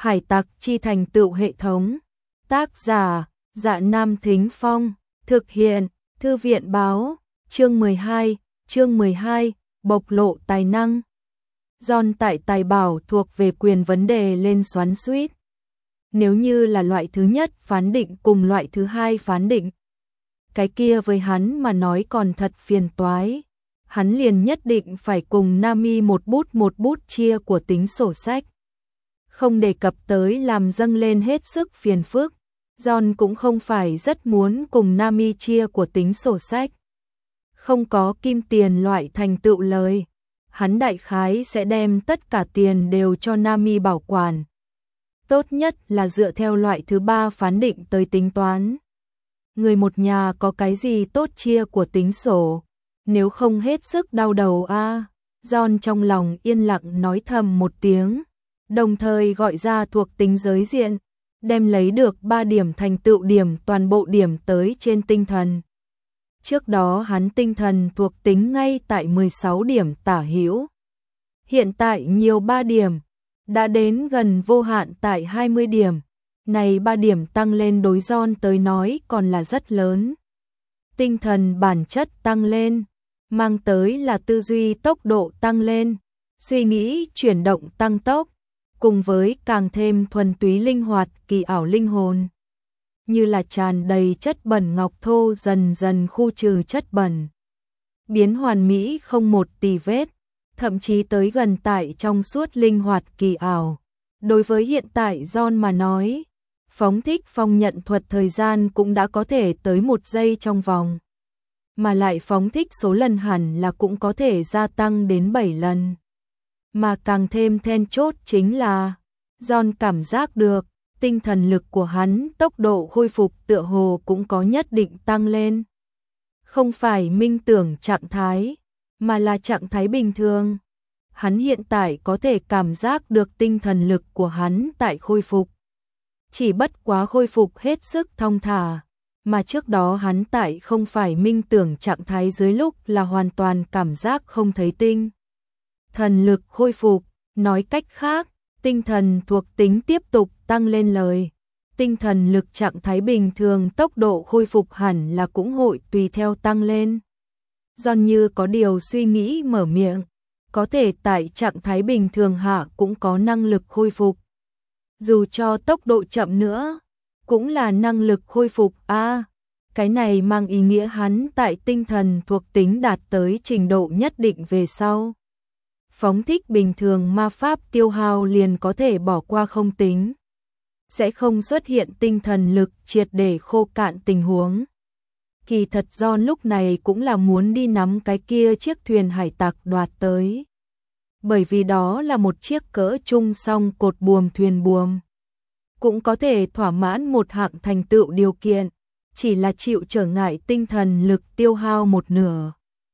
Hải tặc chi thành tựu hệ thống. Tác giả: Dạ Nam Thính Phong. Thực hiện: Thư viện báo. Chương 12, bộc lộ tài năng. John tại tài bảo thuộc về quyền vấn đề lên xoắn xuýt. Nếu như là loại thứ nhất phán định cùng loại thứ hai phán định, cái kia với hắn mà nói còn thật phiền toái. Hắn liền nhất định phải cùng Nami một bút chia của tính sổ sách. Không đề cập tới làm dâng lên hết sức phiền phức. John cũng không phải rất muốn cùng Nami chia của tính sổ sách. Không có kim tiền loại thành tựu lời, hắn đại khái sẽ đem tất cả tiền đều cho Nami bảo quản. Tốt nhất là dựa theo loại thứ ba phán định tới tính toán. Người một nhà có cái gì tốt chia của tính sổ, nếu không hết sức đau đầu a. John trong lòng yên lặng nói thầm một tiếng, đồng thời gọi ra thuộc tính giới diện, đem lấy được 3 điểm thành tựu điểm toàn bộ điểm tới trên tinh thần. Trước đó hắn tinh thần thuộc tính ngay tại 16 điểm tả hữu. Hiện tại nhiều 3 điểm, đã đến gần vô hạn tại 20 điểm. Này 3 điểm tăng lên đối John tới nói còn là rất lớn. Tinh thần bản chất tăng lên, mang tới là tư duy tốc độ tăng lên, suy nghĩ chuyển động tăng tốc, cùng với càng thêm thuần túy linh hoạt kỳ ảo linh hồn. Như là tràn đầy chất bẩn ngọc thô dần dần khu trừ chất bẩn. Biến hoàn mỹ không một tì vết, thậm chí tới gần tại trong suốt linh hoạt kỳ ảo. Đối với hiện tại John mà nói, phóng thích phong nhận thuật thời gian cũng đã có thể tới 1 giây trong vòng. Mà lại phóng thích số lần hẳn là cũng có thể gia tăng đến 7 lần. Mà càng thêm then chốt chính là, John cảm giác được, tinh thần lực của hắn tốc độ khôi phục tựa hồ cũng có nhất định tăng lên. Không phải minh tưởng trạng thái, mà là trạng thái bình thường. Hắn hiện tại có thể cảm giác được tinh thần lực của hắn tại khôi phục. Chỉ bất quá khôi phục hết sức thong thả, mà trước đó hắn tại không phải minh tưởng trạng thái dưới lúc là hoàn toàn cảm giác không thấy tinh thần lực khôi phục. Nói cách khác, tinh thần thuộc tính tiếp tục tăng lên lời. Tinh thần lực trạng thái bình thường tốc độ khôi phục hẳn là cũng hội tùy theo tăng lên. John như có điều suy nghĩ mở miệng, có thể tại trạng thái bình thường hạ cũng có năng lực khôi phục. Dù cho tốc độ chậm nữa, cũng là năng lực khôi phục a. Cái này mang ý nghĩa hắn tại tinh thần thuộc tính đạt tới trình độ nhất định về sau. Phóng thích bình thường ma pháp tiêu hao liền có thể bỏ qua không tính. Sẽ không xuất hiện tinh thần lực triệt để khô cạn tình huống. Kỳ thật John lúc này cũng là muốn đi nắm cái kia chiếc thuyền hải tặc đoạt tới. Bởi vì đó là một chiếc cỡ trung song cột buồm thuyền buồm. Cũng có thể thỏa mãn một hạng thành tựu điều kiện, chỉ là chịu trở ngại tinh thần lực tiêu hao 1/2.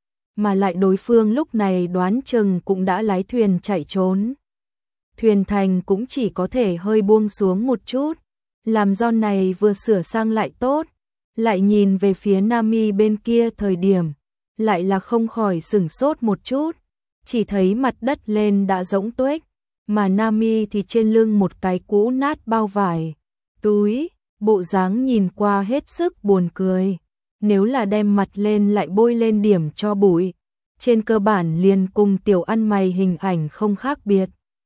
Mà lại đối phương lúc này đoán chừng cũng đã lái thuyền chạy trốn. Thuyền thành cũng chỉ có thể hơi buông xuống một chút, làm John này vừa sửa sang lại tốt, lại nhìn về phía Nami bên kia thời điểm, lại là không khỏi sửng sốt một chút, chỉ thấy mặt đất lên đã rỗng tuếch, mà Nami thì trên lưng một cái cũ nát bao vải, túi, bộ dáng nhìn qua hết sức buồn cười. Nếu là đem mặt lên lại bôi lên điểm cho bụi, trên cơ bản liền cùng tiểu ăn mày hình ảnh không khác biệt.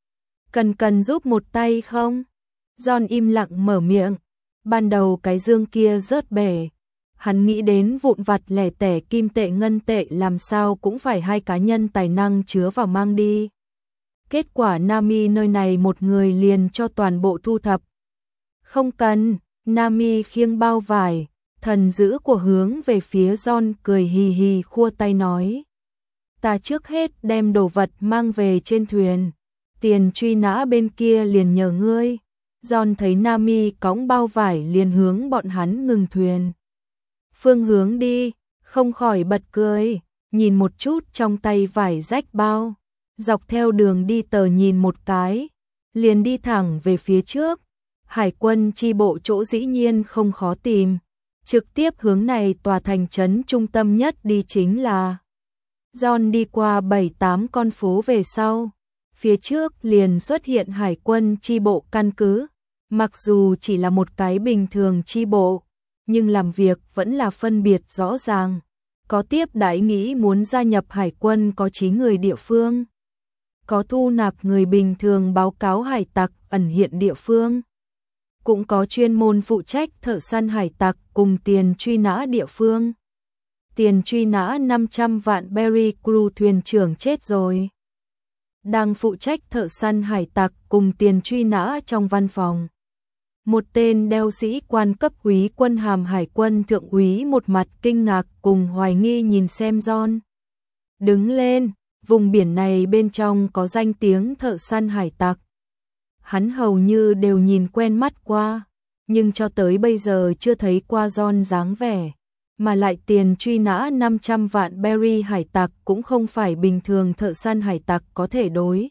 Cần giúp một tay không? John im lặng mở miệng. Ban đầu cái dương kia rớt bể, hắn nghĩ đến vụn vặt lẻ tẻ kim tệ ngân tệ làm sao cũng phải 2 cá nhân tài năng chứa vào mang đi. Kết quả Nami nơi này một người liền cho toàn bộ thu thập. Không cần, Nami khiêng bao vải, thần dữ của hướng về phía John cười hì hì khua tay nói. Ta trước hết đem đồ vật mang về trên thuyền, tiền truy nã bên kia liền nhờ ngươi. John thấy Nami cõng bao vải liền hướng bọn hắn ngừng thuyền. Phương hướng đi, không khỏi bật cười, nhìn một chút trong tay vải rách bao, dọc theo đường đi tờ nhìn một cái, liền đi thẳng về phía trước. Hải quân chi bộ chỗ dĩ nhiên không khó tìm, trực tiếp hướng này tòa thành trấn trung tâm nhất đi chính là. John đi qua 7-8 con phố về sau, phía trước liền xuất hiện hải quân chi bộ căn cứ, mặc dù chỉ là một cái bình thường chi bộ, nhưng làm việc vẫn là phân biệt rõ ràng. Có tiếp đãi nghĩ muốn gia nhập hải quân có chí người địa phương, có thu nạp người bình thường báo cáo hải tặc ẩn hiện địa phương, cũng có chuyên môn phụ trách thợ săn hải tặc cùng tiền truy nã địa phương. Tiền truy nã 500 vạn Berry Crew thuyền trưởng chết rồi, đang phụ trách thợ săn hải tặc cùng tiền truy nã trong văn phòng. Một tên đeo sĩ quan cấp úy quân hàm hải quân thượng úy một mặt kinh ngạc cùng hoài nghi nhìn xem John. Đứng lên, vùng biển này bên trong có danh tiếng thợ săn hải tặc. Hắn hầu như đều nhìn quen mắt qua, nhưng cho tới bây giờ chưa thấy qua John dáng vẻ. Mà lại tiền truy nã 500 vạn berry hải tặc cũng không phải bình thường thợ săn hải tặc có thể đối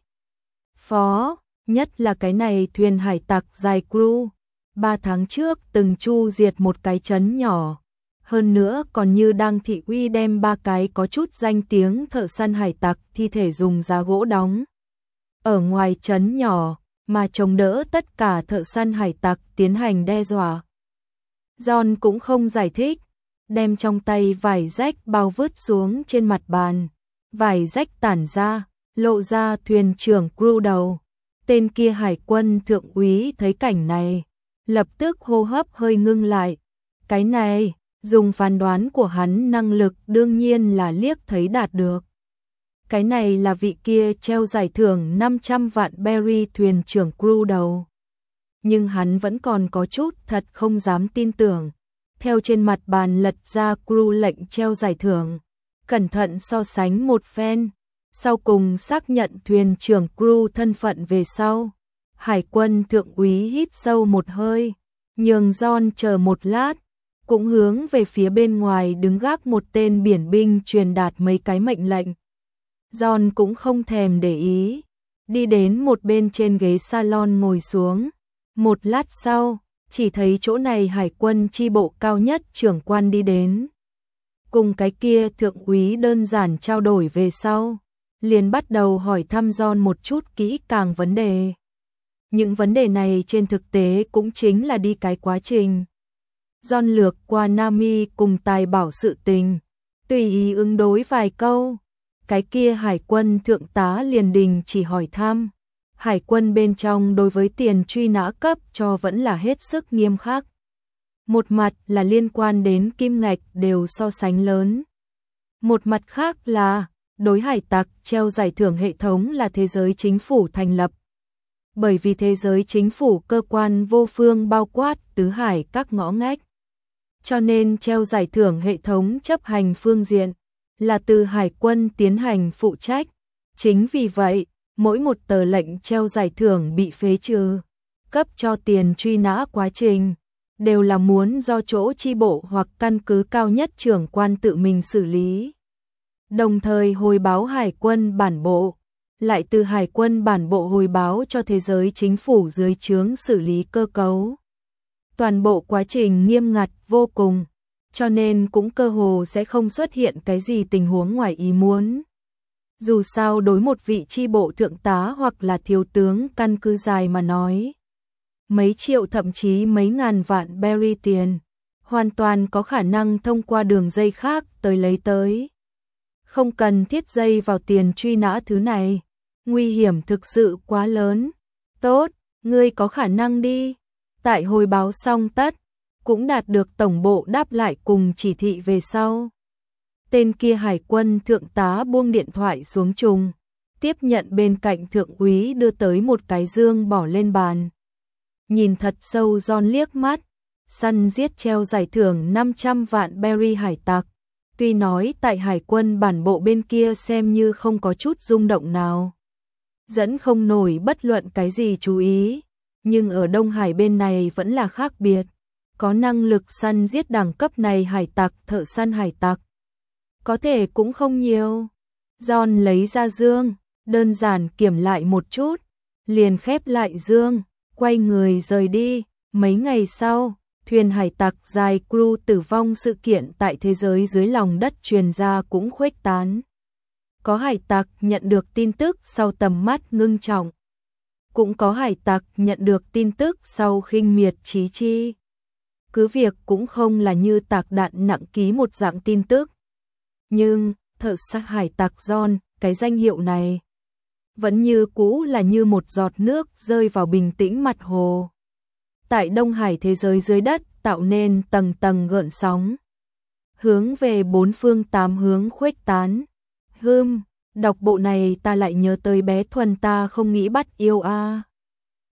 phó, nhất là cái này thuyền hải tặc dài crew. 3 tháng trước từng chu diệt một cái trấn nhỏ, hơn nữa còn như đang thị uy đem 3 cái có chút danh tiếng thợ săn hải tặc thi thể dùng giá gỗ đóng ở ngoài trấn nhỏ, mà chống đỡ tất cả thợ săn hải tặc tiến hành đe dọa. John cũng không giải thích, đem trong tay vải rách bao vứt xuống trên mặt bàn, vải rách tản ra, lộ ra thuyền trưởng crew đầu. Tên kia hải quân thượng úy thấy cảnh này, lập tức hô hấp hơi ngưng lại. Cái này, dùng phán đoán của hắn năng lực đương nhiên là liếc thấy đạt được. Cái này là vị kia treo giải thưởng 500 vạn berry thuyền trưởng crew đầu. Nhưng hắn vẫn còn có chút thật không dám tin tưởng. Theo trên mặt bàn lật ra crew lệnh treo giải thưởng, cẩn thận so sánh một phen, sau cùng xác nhận thuyền trưởng crew thân phận về sau. Hải quân thượng úy hít sâu một hơi, nhường John chờ một lát, cũng hướng về phía bên ngoài đứng gác một tên biển binh truyền đạt mấy cái mệnh lệnh. John cũng không thèm để ý, đi đến một bên trên ghế salon ngồi xuống. Một lát sau, chỉ thấy chỗ này hải quân chi bộ cao nhất trưởng quan đi đến. Cùng cái kia thượng úy đơn giản trao đổi về sau, liền bắt đầu hỏi thăm John một chút kỹ càng vấn đề. Những vấn đề này trên thực tế cũng chính là đi cái quá trình. John lược qua Nami cùng tài bảo sự tình, tùy ý ứng đối vài câu. Cái kia hải quân thượng tá liền đình chỉ hỏi thăm. Hải quân bên trong đối với tiền truy nã cấp cho vẫn là hết sức nghiêm khắc. Một mặt là liên quan đến kim ngạch đều so sánh lớn. Một mặt khác là đối hải tặc treo giải thưởng hệ thống là thế giới chính phủ thành lập. Bởi vì thế giới chính phủ cơ quan vô phương bao quát tứ hải các ngõ ngách. Cho nên treo giải thưởng hệ thống chấp hành phương diện là từ hải quân tiến hành phụ trách. Chính vì vậy, mỗi một tờ lệnh treo giải thưởng bị phế trừ, cấp cho tiền truy nã quá trình, đều là muốn do chỗ chi bộ hoặc căn cứ cao nhất trưởng quan tự mình xử lý. Đồng thời hồi báo hải quân bản bộ, lại từ hải quân bản bộ hồi báo cho thế giới chính phủ dưới trướng xử lý cơ cấu. Toàn bộ quá trình nghiêm ngặt vô cùng, cho nên cũng cơ hồ sẽ không xuất hiện cái gì tình huống ngoài ý muốn. Dù sao đối một vị chi bộ thượng tá hoặc là thiếu tướng căn cứ dài mà nói, mấy triệu thậm chí mấy ngàn vạn berry tiền, hoàn toàn có khả năng thông qua đường dây khác tới lấy tới. Không cần thiết dây vào tiền truy nã thứ này, nguy hiểm thực sự quá lớn. Tốt, ngươi có khả năng đi. Tại hồi báo xong tất, cũng đạt được tổng bộ đáp lại cùng chỉ thị về sau. Tên kia hải quân thượng tá buông điện thoại xuống trùng, tiếp nhận bên cạnh thượng úy đưa tới một cái dương bỏ lên bàn. Nhìn thật sâu John liếc mắt, săn giết treo giải thưởng 500 vạn berry hải tặc. Tuy nói tại hải quân bản bộ bên kia xem như không có chút rung động nào, dẫn không nổi bất luận cái gì chú ý, nhưng ở Đông Hải bên này vẫn là khác biệt. Có năng lực săn giết đẳng cấp này hải tặc, thợ săn hải tặc có thể cũng không nhiều. John lấy ra dương, đơn giản kiểm lại một chút, liền khép lại dương, quay người rời đi. Mấy ngày sau, thuyền hải tặc dài crew tử vong sự kiện tại thế giới dưới lòng đất truyền ra cũng khuếch tán. Có hải tặc nhận được tin tức sau tầm mắt ngưng trọng. Cũng có hải tặc nhận được tin tức sau khinh miệt chí chi. Cứ việc cũng không là như tạc đạn nặng ký một dạng tin tức. Nhưng, thợ săn hải tặc John, cái danh hiệu này vẫn như cũ là như một giọt nước rơi vào bình tĩnh mặt hồ. Tại Đông Hải thế giới dưới đất tạo nên tầng tầng gợn sóng. Hướng về bốn phương tám hướng khuếch tán. Đọc bộ này ta lại nhớ tới bé Thuần ta không nghĩ bắt yêu a.